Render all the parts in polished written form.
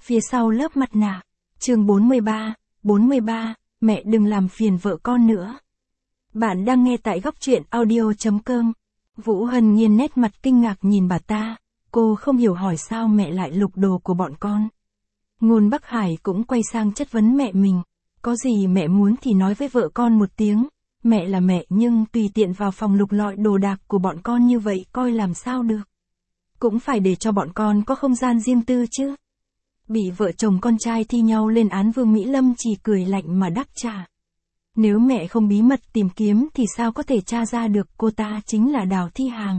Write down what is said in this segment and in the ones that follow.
Phía sau lớp mặt nạ. Chương 43, mẹ đừng làm phiền vợ con nữa. Bạn đang nghe tại góc truyện audio.com. Vũ Hân Nhiên nét mặt kinh ngạc nhìn bà ta, cô không hiểu hỏi sao mẹ lại lục đồ của bọn con. Ngôn Bắc Hải cũng quay sang chất vấn mẹ mình, có gì mẹ muốn thì nói với vợ con một tiếng, mẹ là mẹ nhưng tùy tiện vào phòng lục lọi đồ đạc của bọn con như vậy coi làm sao được. Cũng phải để cho bọn con có không gian riêng tư chứ. Bị vợ chồng con trai thi nhau lên án Vương Mỹ Lâm chỉ cười lạnh mà đáp trả. Nếu mẹ không bí mật tìm kiếm thì sao có thể tra ra được cô ta chính là Đào Thi Hàm.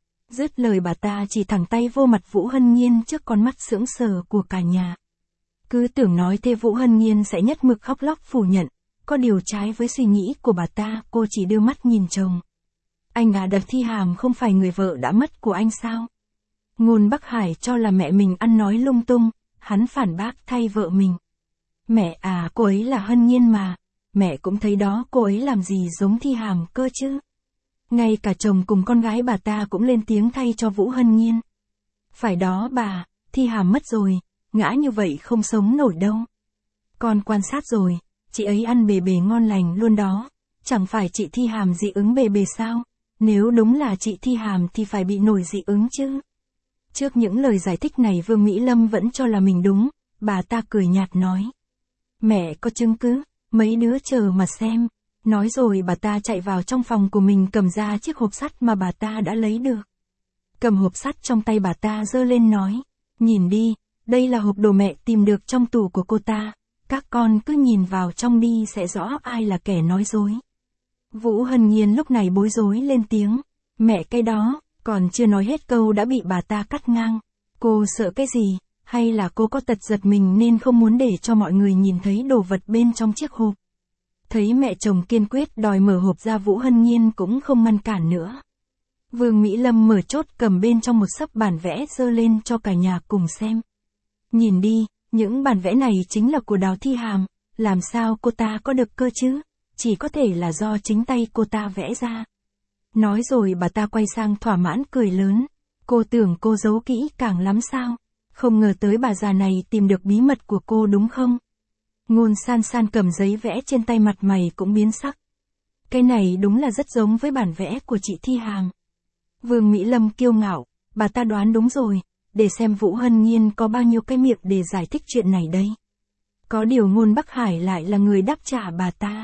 Dứt lời bà ta chỉ thẳng tay vô mặt Vũ Hân Nhiên trước con mắt sững sờ của cả nhà. Cứ tưởng nói thế Vũ Hân Nhiên sẽ nhất mực khóc lóc phủ nhận, có điều trái với suy nghĩ của bà ta, cô chỉ đưa mắt nhìn chồng. Anh Đào Thi Hàm không phải người vợ đã mất của anh sao? Ngôn Bắc Hải cho là mẹ mình ăn nói lung tung, hắn phản bác thay vợ mình. Mẹ cô ấy là Hân Nhiên mà, mẹ cũng thấy đó, cô ấy làm gì giống Thi Hàm cơ chứ. Ngay cả chồng cùng con gái bà ta cũng lên tiếng thay cho Vũ Hân Nhiên. Phải đó bà, Thi Hàm mất rồi, ngã như vậy không sống nổi đâu. Con quan sát rồi, chị ấy ăn bề bề ngon lành luôn đó, chẳng phải chị Thi Hàm dị ứng bề bề sao, nếu đúng là chị Thi Hàm thì phải bị nổi dị ứng chứ. Trước những lời giải thích này Vương Mỹ Lâm vẫn cho là mình đúng, bà ta cười nhạt nói. Mẹ có chứng cứ, mấy đứa chờ mà xem. Nói rồi bà ta chạy vào trong phòng của mình cầm ra chiếc hộp sắt mà bà ta đã lấy được. Cầm hộp sắt trong tay bà ta giơ lên nói, nhìn đi, đây là hộp đồ mẹ tìm được trong tủ của cô ta, các con cứ nhìn vào trong đi sẽ rõ ai là kẻ nói dối. Vũ Hân Nhiên lúc này bối rối lên tiếng, mẹ cái đó, còn chưa nói hết câu đã bị bà ta cắt ngang. Cô sợ cái gì, hay là cô có tật giật mình nên không muốn để cho mọi người nhìn thấy đồ vật bên trong chiếc hộp. Thấy mẹ chồng kiên quyết đòi mở hộp ra Vũ Hân Nhiên cũng không ngăn cản nữa. Vương Mỹ Lâm mở chốt cầm bên trong một xấp bản vẽ giơ lên cho cả nhà cùng xem. Nhìn đi, những bản vẽ này chính là của Đào Thi Hàm, làm sao cô ta có được cơ chứ, chỉ có thể là do chính tay cô ta vẽ ra. Nói rồi bà ta quay sang thỏa mãn cười lớn, cô tưởng cô giấu kỹ càng lắm sao, không ngờ tới bà già này tìm được bí mật của cô đúng không? Ngôn San San cầm giấy vẽ trên tay mặt mày cũng biến sắc. Cái này đúng là rất giống với bản vẽ của chị Thi Hàm. Vương Mỹ Lâm kiêu ngạo, bà ta đoán đúng rồi, để xem Vũ Hân Nhiên có bao nhiêu cái miệng để giải thích chuyện này đây. Có điều Ngôn Bắc Hải lại là người đáp trả bà ta.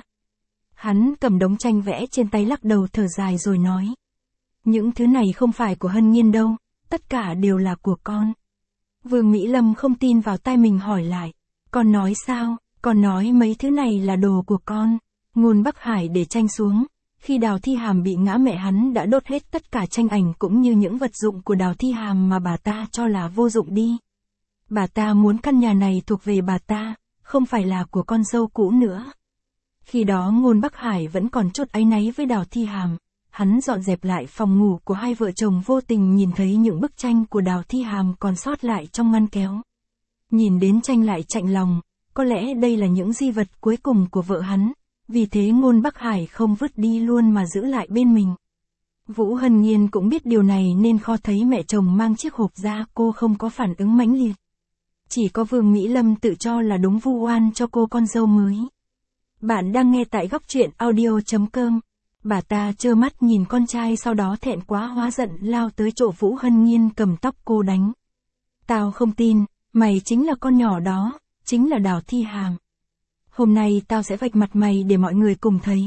Hắn cầm đống tranh vẽ trên tay lắc đầu thở dài rồi nói. Những thứ này không phải của Hân Nhiên đâu, tất cả đều là của con. Vương Mỹ Lâm không tin vào tai mình hỏi lại. Con nói sao? Con nói mấy thứ này là đồ của con. Ngôn Bắc Hải để tranh xuống. Khi Đào Thi Hàm bị ngã mẹ hắn đã đốt hết tất cả tranh ảnh cũng như những vật dụng của Đào Thi Hàm mà bà ta cho là vô dụng đi. Bà ta muốn căn nhà này thuộc về bà ta, không phải là của con dâu cũ nữa. Khi đó Ngôn Bắc Hải vẫn còn chút áy náy với Đào Thi Hàm. Hắn dọn dẹp lại phòng ngủ của hai vợ chồng vô tình nhìn thấy những bức tranh của Đào Thi Hàm còn sót lại trong ngăn kéo. Nhìn đến tranh lại chạnh lòng, có lẽ đây là những di vật cuối cùng của vợ hắn, vì thế Ngôn Bắc Hải không vứt đi luôn mà giữ lại bên mình. Vũ Hân Nhiên cũng biết điều này nên kho thấy mẹ chồng mang chiếc hộp ra cô không có phản ứng mãnh liệt. Chỉ có Vương Mỹ Lâm tự cho là đúng vu oan cho cô con dâu mới. Bạn đang nghe tại góc truyện audio.com. Bà ta trơ mắt nhìn con trai sau đó thẹn quá hóa giận lao tới chỗ Vũ Hân Nhiên cầm tóc cô đánh. Tao không tin, mày chính là con nhỏ đó, chính là Đào Thi Hàm. Hôm nay tao sẽ vạch mặt mày để mọi người cùng thấy.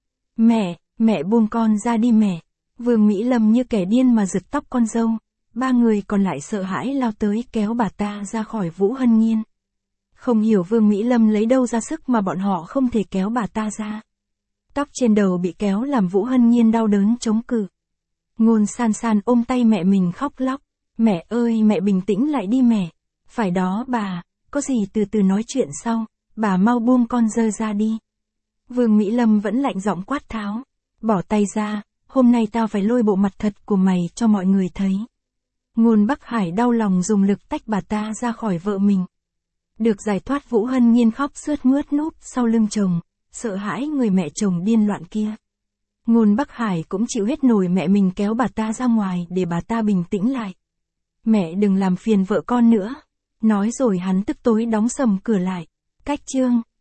Mẹ buông con ra đi mẹ. Vương Mỹ Lâm như kẻ điên mà giật tóc con dâu. Ba người còn lại sợ hãi lao tới kéo bà ta ra khỏi Vũ Hân Nhiên. Không hiểu Vương Mỹ Lâm lấy đâu ra sức mà bọn họ không thể kéo bà ta ra. Tóc trên đầu bị kéo làm Vũ Hân Nhiên đau đớn chống cự. Ngôn San San ôm tay mẹ mình khóc lóc. Mẹ ơi mẹ bình tĩnh lại đi mẹ. Phải đó bà, có gì từ từ nói chuyện sau, bà mau buông con dơ ra đi. Vương Mỹ Lâm vẫn lạnh giọng quát tháo. Bỏ tay ra, hôm nay tao phải lôi bộ mặt thật của mày cho mọi người thấy. Ngôn Bắc Hải đau lòng dùng lực tách bà ta ra khỏi vợ mình. Được giải thoát Vũ Hân Nhiên khóc sướt mướt núp sau lưng chồng, sợ hãi người mẹ chồng điên loạn kia. Ngôn Bắc Hải cũng chịu hết nổi mẹ mình kéo bà ta ra ngoài để bà ta bình tĩnh lại. Mẹ đừng làm phiền vợ con nữa. Nói rồi hắn tức tối đóng sầm cửa lại. Cách chương